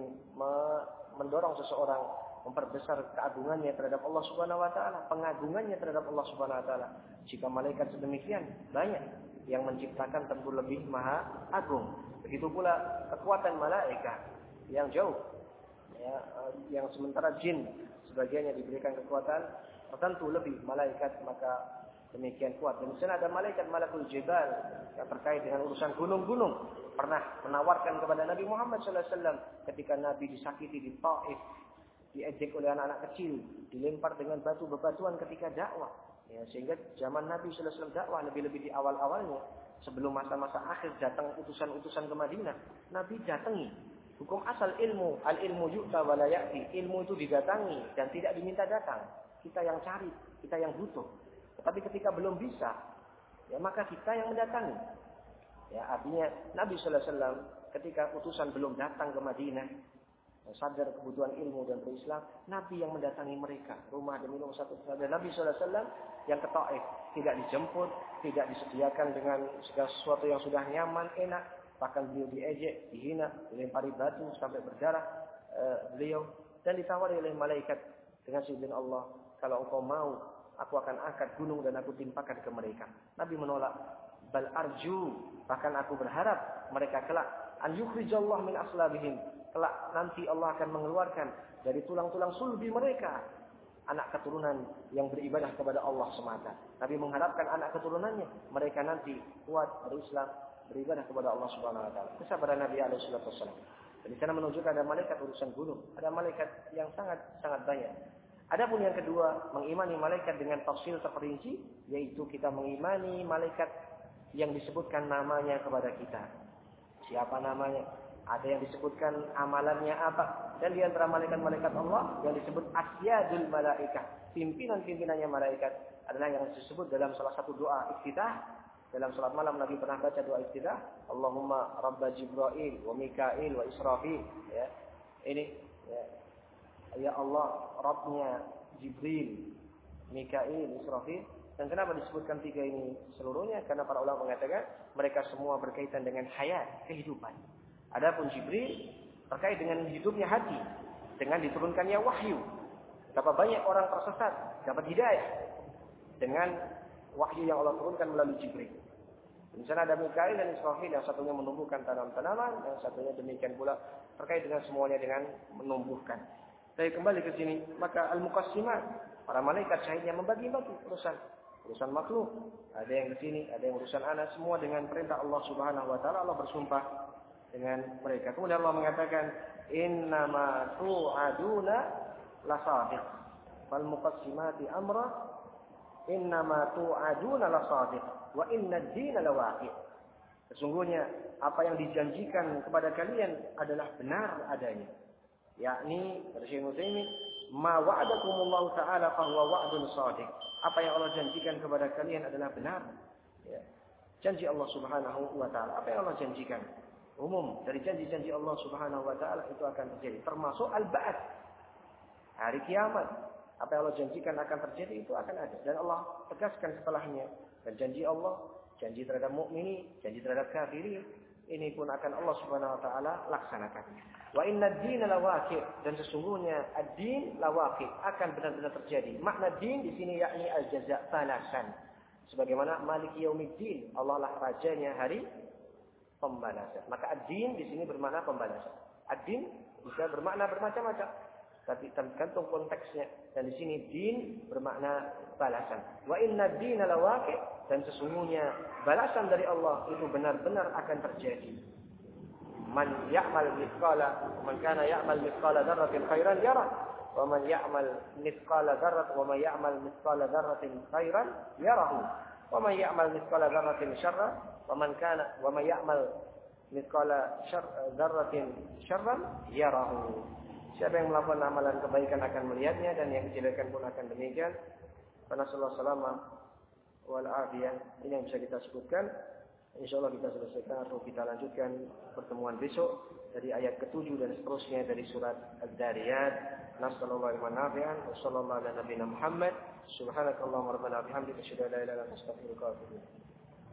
[SPEAKER 1] mendorong seseorang memperbesar keagungannya terhadap Allah Subhanahu wa taala, pengagungannya terhadap Allah Subhanahu wa taala. Jika malaikat sedemikian banyak yang menciptakan tentu lebih maha agung. Begitu pula kekuatan malaikat yang jauh, ya, yang sementara jin sebagiannya diberikan kekuatan tertentu lebih malaikat, maka demikian kuat. Dan di sana ada malaikat Malakul Jibal yang terkait dengan urusan gunung-gunung. Pernah menawarkan kepada Nabi Muhammad shallallahu alaihi wasallam ketika Nabi disakiti di Taif, diejek oleh anak-anak kecil, dilempar dengan batu bebatuan ketika dakwah. Ya, sehingga zaman Nabi shallallahu alaihi wasallam dakwah lebih-lebih di awal-awalnya, sebelum masa-masa akhir datang utusan-utusan ke Madinah, Nabi datangi. Hukum asal ilmu, al-ilmu yu'ta wa la ya'ti. Ilmu itu didatangi dan tidak diminta datang. Kita yang cari, kita yang butuh. Tetapi ketika belum bisa, ya maka kita yang mendatangi. Ya, artinya Nabi sallallahu alaihi wasallam ketika utusan belum datang ke Madinah, sadar kebutuhan ilmu dan berislam, Nabi yang mendatangi mereka rumah demi rumah satu persatu. Dan Nabi sallallahu alaihi wasallam yang ke Taif tidak dijemput, tidak disediakan dengan segala sesuatu yang sudah nyaman, enak, bahkan beliau diejek, dihina, dilempari batu sampai berdarah uh, beliau, dan ditawari oleh malaikat dengan seizin Allah, kalau engkau mau aku akan angkat gunung dan aku timpakan ke mereka. Nabi menolak. Bal arju, bahkan aku berharap mereka kelak an yukhrijallahu min aslabihim, kelak nanti Allah akan mengeluarkan dari tulang-tulang sulbi mereka anak keturunan yang beribadah kepada Allah semata. Nabi mengharapkan anak keturunannya mereka nanti kuat berislam, beribadah kepada Allah Subhanahu wa taala. Kesabaran Nabi alaihi salatu wasallam. Dan di sana menunjukkan ada malaikat urusan gunung, ada malaikat yang sangat sangat banyak. Adapun yang kedua, mengimani malaikat dengan tafsil terperinci, yaitu kita mengimani malaikat yang disebutkan namanya kepada kita. Siapa namanya? Ada yang disebutkan amalannya apa. Dan di antara malaikat-malaikat Allah yang disebut asyadul malaikah, pimpinan-pimpinannya malaikat adalah yang disebut dalam salah satu doa iftitah. Dalam salat malam Nabi pernah baca doa iftitah, Allahumma rabba Jibril wa Mikail wa Israfil. Ya. Ini ya. Ya Allah, Rabbnya Jibril, Mikail, Israfil. Dan kenapa disebutkan tiga ini seluruhnya? Karena para ulama mengatakan mereka semua berkaitan dengan hayat, kehidupan. Adapun Jibril terkait dengan hidupnya hati, dengan diturunkannya wahyu. Betapa banyak orang tersesat, dapat hidayah dengan wahyu yang Allah turunkan melalui Jibril. Di sana ada Mikail dan Israfil, yang satunya menumbuhkan tanam-tanaman, yang satunya demikian pula terkait dengan semuanya dengan menumbuhkan. Saya kembali ke sini, maka al-muqassimat, para malaikat syahidnya membagi-bagi urusan, urusan makhluk. Ada yang ke sini, ada yang urusan anak, semua dengan perintah Allah Subhanahu wa taala. Allah bersumpah dengan mereka. Kemudian Allah mengatakan, innama tu'aduna lasadiq. Fal muqassimati amra, innama tu'aduna lasadiq wa inna ad-dina lawaqi'. Sesungguhnya apa yang dijanjikan kepada kalian adalah benar adanya. Yakni kata Syekh Utsaimin, ma wa'adakumullahu ta'ala fa huwa wa'dun shadiq. Apa yang Allah janjikan kepada kalian adalah benar. Ya. Janji Allah Subhanahu wa taala. Apa yang Allah janjikan? Umum dari janji-janji Allah Subhanahu wa taala itu akan terjadi, termasuk al-ba'ats. Hari kiamat. Apa yang Allah janjikan akan terjadi itu akan ada, dan Allah tegaskan setelahnya. Dan janji Allah, janji terhadap mukminin, janji terhadap kafirin, ini pun akan Allah Subhanahu wa taala laksanakan. Wa inna ad-dina lawaqi', dan sesungguhnya ad-din lawaqi', akan benar-benar terjadi. Makna din di sini yakni al-jaza' balasan. Sebagaimana Maliki Yaumiddin, Allah lah rajanya hari pembalasan. Maka ad-din di sini bermakna pembalasan. Ad-din bisa bermakna bermacam-macam, tapi tergantung konteksnya. Dan di sini din bermakna balasan. Wa inna ad-dina lawaqi', dan sesungguhnya balasan dari Allah itu benar-benar akan terjadi. Man ya'mal mithqala man kana ya'mal mithqala dzarratin khairan yarah wa man ya'mal mithqala dzarrat wa man ya'mal mithqala dzarratin khairan yarahu wa man ya'mal mithqala dzarratin syarra wa man kana wa man ya'mal mithqala dzarratin syarran yarahu. Siapa yang melakukan amalan kebaikan akan melihatnya, dan yang kejelekan pun akan demikian. Nasallahu salama wal afiyah. Ini yang bisa kita sebutkan. Insyaallah kita selesaikan atau kita lanjutkan pertemuan besok dari ayat ketujuh dan seterusnya dari surat Ad-Dariyat. Nasallallahu alaihi nafi'an wa sallallahu ala nabiyina Muhammad. Subhanakallahumma rabbana bihamdika asyhadu an la ilaha illa anta astaghfiruka wa atubu ilaik.